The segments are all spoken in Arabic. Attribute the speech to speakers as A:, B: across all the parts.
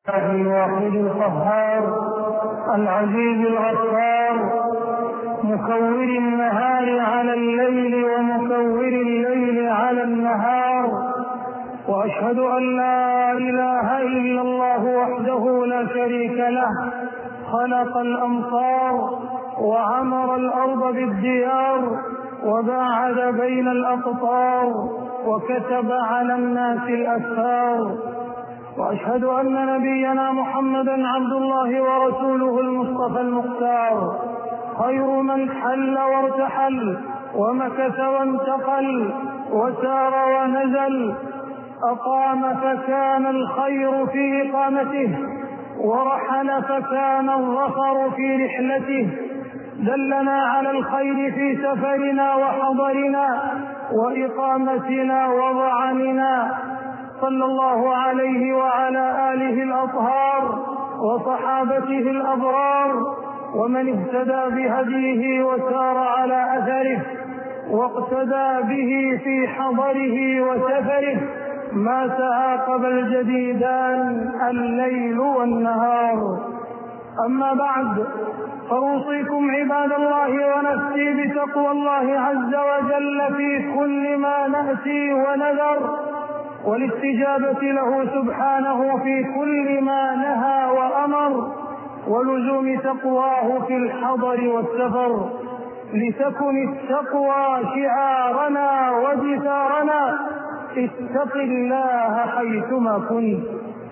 A: الواحد القهار العزيز الغفار مكور النهار على الليل ومكور الليل على النهار، وأشهد أن لا إله إلا الله وحده لا شريك له، خلق الأمطار وعمر الأرض بالديار وباعد بين الأقطار وكتب على الناس الأسفار. وأشهد أن نبينا محمدا عبد الله ورسوله المصطفى المختار، خير من حل وارتحل ومكث وانتقل وسار ونزل، أقام فكان الخير في إقامته، ورحل فكان الظفر في رحلته، دلنا على الخير في سفرنا وحضرنا وإقامتنا وظعننا، صلى الله عليه وعلى آله الأطهار وصحابته الأبرار ومن اهتدى بهديه وسار على أثره واقتدى به في حضره وسفره، ما تعاقب الجديدان الليل والنهار. أما بعد، فأوصيكم عباد الله ونفسي بتقوى الله عز وجل في كل ما نأتي ونذر، والاستجابة له سبحانه في كل ما نهى وأمر، ولزوم تقواه في الحضر والسفر، لتكن التقوى شعارنا ودثارنا، اتق الله حيثما كنت.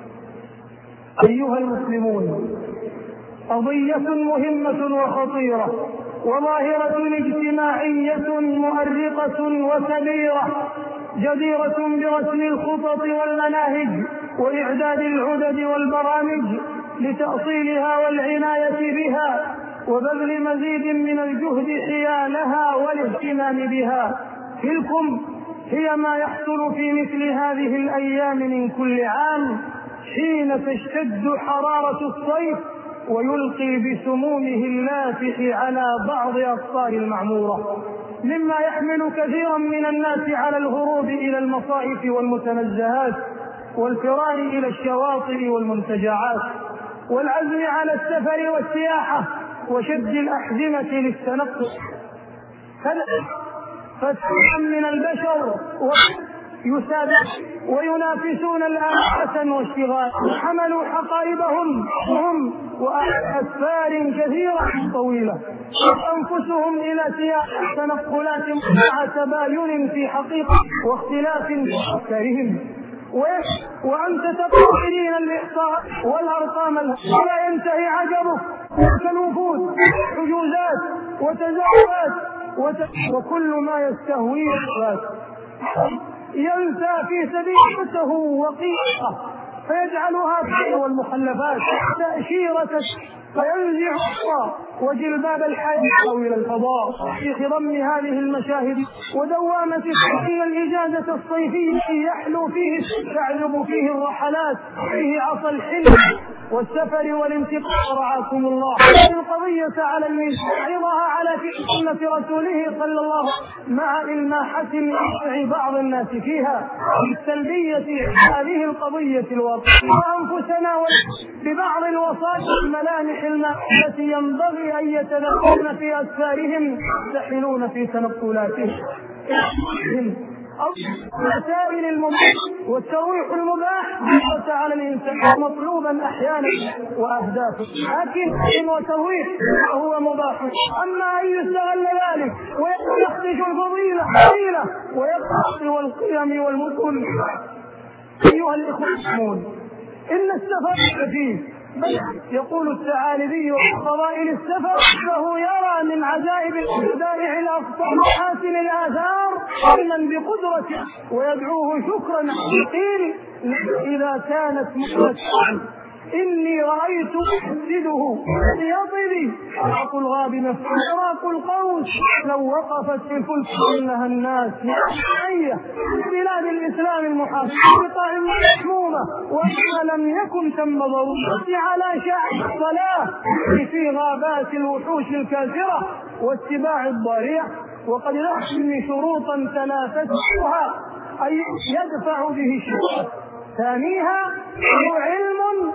A: أيها المسلمون، قضية مهمة وخطيرة وظاهرة اجتماعية مؤرقة وكبيرة، جديرة برسم الخطط والمناهج وإعداد العدد والبرامج لتأصيلها والعناية بها وبذل مزيد من الجهد حيالها والاهتمام بها. تلكم هي ما يحصل في مثل هذه الأيام من كل عام، حين تشتد حرارة الصيف ويلقي بسمومه اللافح على بعض أقطار المعمورة، مما يحمل كثيرا من الناس على الهروب إلى المصائف والمتنزهات والفرار إلى الشواطئ والمنتجعات والعزم على السفر والسياحة وشد الأحزمة للتنقل. فتحا من البشر يسابق وينافسون الآلة والشغال، حملوا حقائبهم هم وأسفار كثيرة طويلة أنفسهم إلى سياق تنقلات مع تباين في حقيقة واختلاف في أفكارهم، وأنت تقرين الإحصاء والأرقام لا ينتهي عجبك، كالوفود حجوزات وتزاوات وكل ما يستهويه ينسى في سبيلته وقيمته فيجعلها والمخلفات تأشيرة، فينزع وجلباب الحياة إلى الفضاء في خضم هذه المشاهد ودوامة الصيفية الإجازة الصيفية يحلو فيه تعذب فيه الرحلات، فيه عصا الحلم والسفر والانتقال. رعاكم الله. القضية على عرضها على سنة رسوله صلى الله مع إلماحة بعض الناس فيها بالسلبية هذه القضية الواقعية، وأنفسنا ببعض الوسائط الملامح التي ينبغي أن يتنقلون في أسفارهم يحتحلون في تنقلاتهم وسائل المباح والترويح المباح على الإنسان مطلوبا أحيانا وأهدافه، لكن وترويح هو مباح. أما أن يستغل ذلك ويخدش الفضيلة ويقتص والقيم والمثل، أيها الإخوة المسلمون، إن السفر فيه يقول الثعالبي وفضائل السفر فهو يرى من عجائب البدائع الأفضل محاسن الآثار علما بقدرته ويدعوه شكرا. قيل إذا كانت مؤمنة إني رأيت أحسده يطري حق الغاب نفسه القوس لو وقفت في الفلك إنها الناس حية بلاد الإسلام المحافظة محمومة، وإن لم يكن ثم ضرورة على شاع الصلاة في غابات الوحوش الكافرة واتباع الضارية، وقد نحمي شروطا تنافسها أي يدفع به الشرع. ثانيها هو علم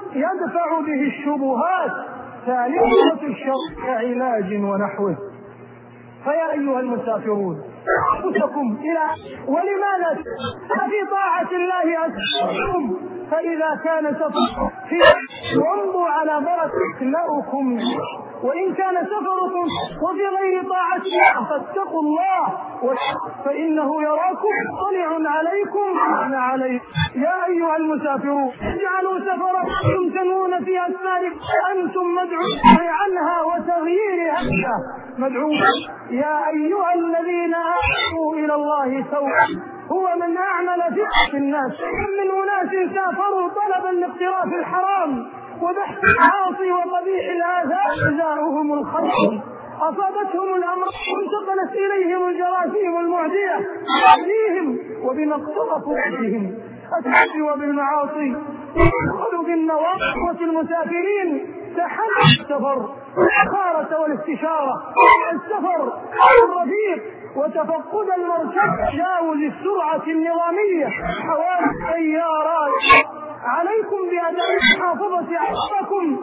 A: ويدفع به الشبهات. ثالثة الشرع كعلاج ونحوه. فيا أيها المسافرون أنفسكم ولماذا في طاعة الله أسركم؟ فإذا كان سفر وامضوا على بركة لؤكم، وإن كان سفركم وفي غير طاعة الله فاتقوا الله فإنه يراكم طلع عليكم عليه. يا أيها المسافرون اجعلوا سفركم تنوون في أسفاركم أنتم مدعون عنها وتغييرها مدعون. يا أيها الذين آمنوا إلى الله توبة هو من أعمل في الناس من أناس سافروا طلبا لاقتراف الحرام وبحث العاصي وقبيح الآثار جزاؤهم الخير أصابتهم الأمر انتقلت إليهم الجراثيم المعدية بهم وبما اقترفوا بهم التعدي وبالمعاصي يدخلوا بالنواقص المسافرين تحمل السفر الخارة والاستشارة السفر الرفيق وتفقد المركب تجاوز السرعة النظامية حوالي السيارات. عليكم بأداء محافظة عقبكم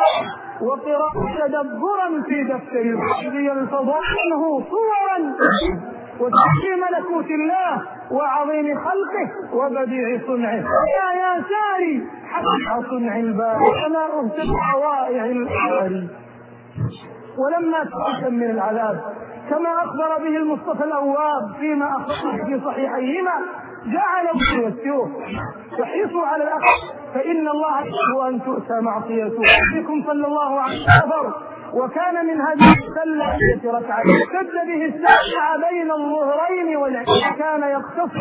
A: وقراءة تدبرا في دفتر الحفظ يلتضع عنه صورا وتحكي ملكوت الله وعظيم خلقه وبديع صنعه. يا ساري حق صنع الباري وما أهتم حوائع الباري. ولما تقسم من العذاب كما أخبر به المصطفى الأواب فيما أخبر في صحيحيهما جعلوا يسيره وحرصوا على الأخذ فإن الله يحب أن تؤتى معصيته. بكم صلى الله عليه وسلم وكان من هذه السلة ركعة سد به الساعة بين الظهرين والعشاء كان يقتصر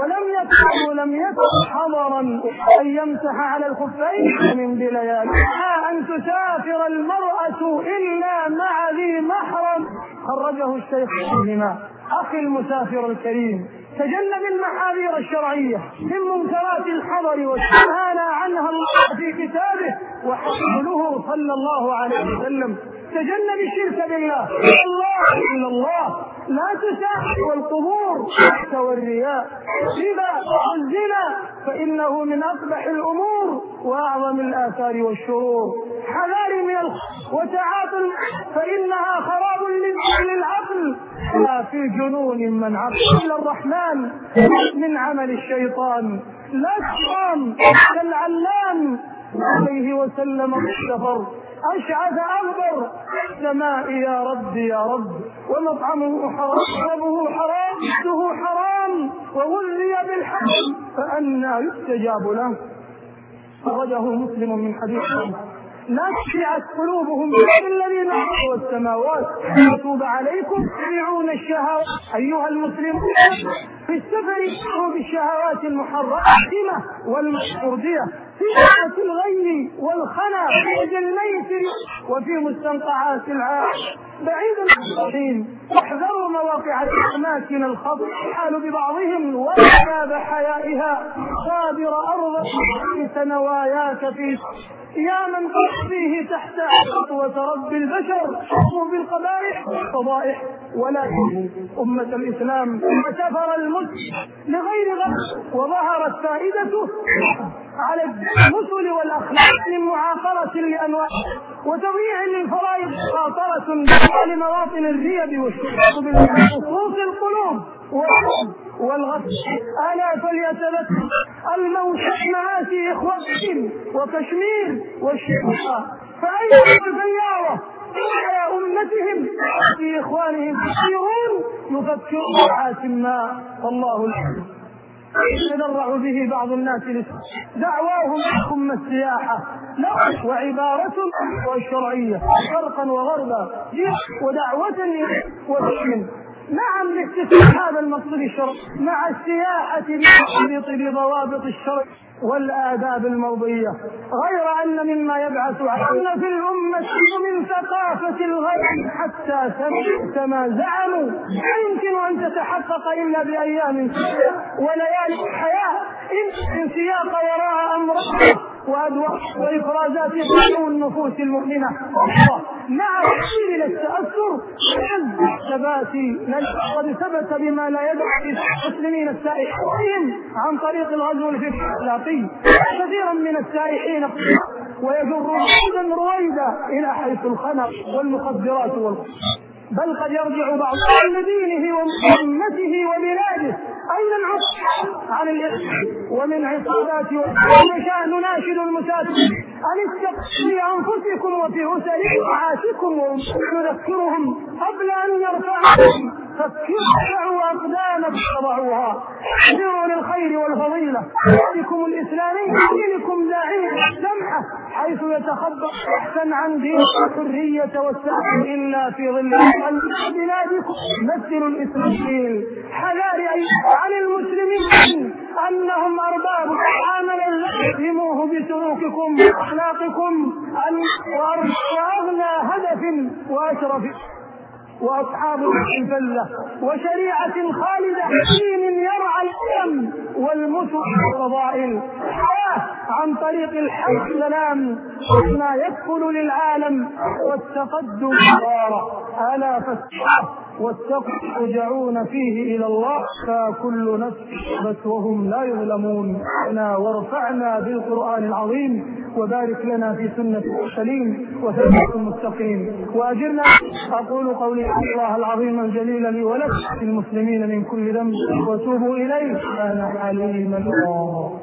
A: ولم يكن حضرا أن يمسح على الخفين من بليال أن تسافر المرأة إلا مع ذي محرم. خرجه الشيخ فيهما. أخي المسافر الكريم تجنب المحاذير الشرعية من منكرات الحضر والنهانا عنها الله في كتابه وحصله صلى الله عليه وسلم. تجنب الشرك بالله إلا الله لا تساءل والقبور والرياء ربا والزنا فإنه من أقبح الأمور وأعظم الآثار والشرور. حذار من وتعاطل فإنها خراب للعقل لا في جنون من عقل الرحمن من عمل الشيطان لا تقام كالعلام عليه وسلم السفر أشعث أغبر السماء يا رب يا رب ومطعمه حرام وشربه حرام ومأكله حرام وغذي بالحرام فأنى يستجاب له. أخرجه مسلم من حديث لا تشعت قلوبهم الذين خلقوا السماوات يتوب عليكم تبعون الشهوات. أيها المسلمون في السفر يشعروا بالشهوات المحرمة والمردية في ساعة الغي والخنا في الميسر وفي مستنقعات العاش بعيد الحين. احذروا مواقع الأماكن الخطر حال ببعضهم وكاب حيائها صابر أرض سنواياك في يا من قد فيه تحت خطوة رب البشر حكموا بالقبائح والفضائح. ولكن أمة الإسلام سافر المسلم لغير غرض وظهرت فائدته على المثل والأخلاق من معاقرة لأنواع وتضييع للفرائض خاطرة لمواطن الريب والشرك بخصوص القلوب والغفل. ألا فليتذكر الموت مآسي إخوانهم وكشمير والشيخ فأين الفيارة على أمتهم في إخوانهم كثيرون يفكرون حاسما والله الحمد يتدرع به بعض الناس دعواهم ثم السياحة لا وعبارة والشرعية شرقا وغربا ودعوة وتشمل. نعم لاكتساب هذا المقصود الشرعي مع السياحة بضوابط الشرع والآداب الموضية غير أن مما يبعث أن في الأمة من ثقافة الغيب حتى كما زعموا لا يمكن أن تتحقق إلا بأيام وليالي الحياة إن سياق وراء أمرها وأدواء وإفرازات قانون النفوس المؤمنة مع تحصيل التأثر الثبات قد ثبت بما لا يدع المسلمين السائحين عن طريق الغزو الفكري الأخلاقي. كثيرا من السائحين ويجر رويدا رويدا إلى حيث الخنق والمخدرات بل قد يرجع بعضهم لدينه وأمته وبلاده. أين العصر عن الإخلاص ومن عصابات ونشاء نناشد المسافرين أن اتقوا في أنفسكم وفي أسركم ونذكرهم قبل أن يرفعوا فكروا أقدامكم وضعوها. احذروا للخير والفضيلة دينكم الإسلامي دينكم داعية السمحة حيث يتخبط أحسن عن دين الحرية والسلام إلا في ظل بلادكم. مثلوا الإسلاميين حذار عن المسلمين أنهم أرباب عملا فهموه بسلوككم وأخلاقكم وأغنى هدف وأشرف وأصحاب الفلة وشريعة خالدة دين يرعى الأمن والمسر والفضائل عن طريق الحق والسلام ما يدخل للعالم والتقدم ضارا. ألا فاتقوا واتقوا ترجعون فيه إلى الله فكل نفس بس وهم لا يظلمون. وارفعنا بالقرآن العظيم وبارك لنا في سنة المرسلين وثبت المتقين وأجرنا. أقول قولي الله العظيم الجليل لي ولك المسلمين من كل ذنب وتوبوا إليه أنا حليم الله.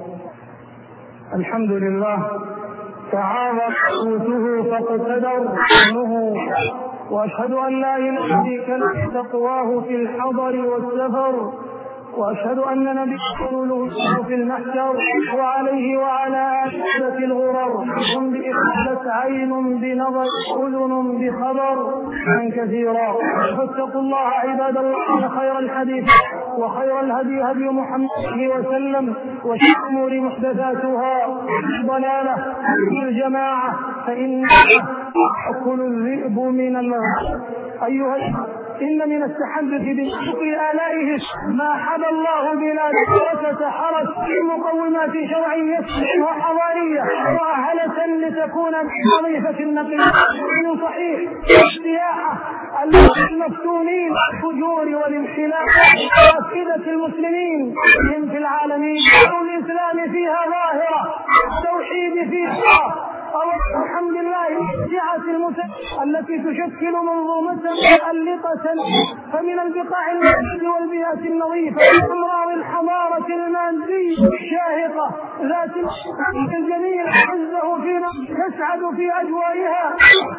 A: الحمد لله تعاظم قوته فاقتدر عنه وأشهد أن لا إله إلا الله تقواه في الحضر والسفر وأشهد أن نبي رسوله في المحشر وعليه وعلى آله الغرر هم بإخلاص عين بنظر أذن بخبر من كثيرا. فاتقوا الله عباد الله خير الحديث وخير الهدي هدي محمد وسلم وشر الأمور محدثاتها ضلالة الجماعة فإن يأكل الذئب من الغنم. أيها إن من التحدث بحق آلائه ما حبى الله بلا وتتحرك مقومات شرعية وحضارية مؤهلة لتكون نظيفة النقل من صحيح السياحة المفتونين الفجور والانحلال وأفئدة المسلمين من في العالمين الإسلام فيها ظاهرة التوحيد فيها الحمد لله السعة التي تشكل منظومة مؤلقة فمن البقاع المسجد والبيئة النظيفة أمراض الحضارة المادية الشاهقة ذات الجميل عزه فينا يسعد في أجوائها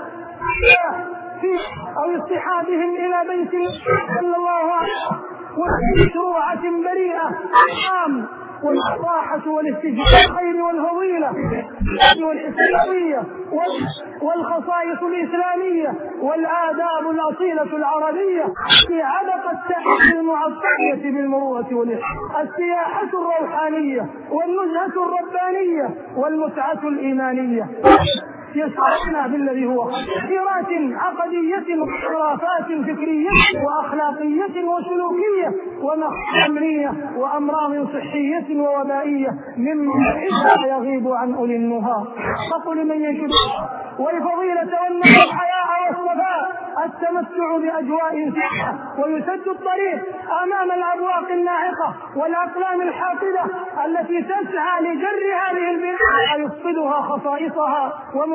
A: أو اصطحابهم إلى بيت صلى الله عليه وسلم ومشروعة بريئة عام والراحة والاستجابة الخير والفضيلة والإسلامية والخصائص الإسلامية والآداب الأصيلة العربية في عبق التحدي المعطية بالمروءة والإحسان السياحة الروحانية والنزهة الربانية والمتعة الإيمانية يسعدنا بالذي هو خيرات عقدية وخرافات فكرية وأخلاقية وسلوكية وأمنية وأمراض صحية ووبائية مما يغيب عن أولي النهى. فقل من ينشد والفضيلة والحياء والصفاء التمتع بأجواء سحة ويسد الطريق أمام الأبواق الناعقة والأقلام الحاقدة التي تسعى لجر هذه البلاد ويفقدها خصائصها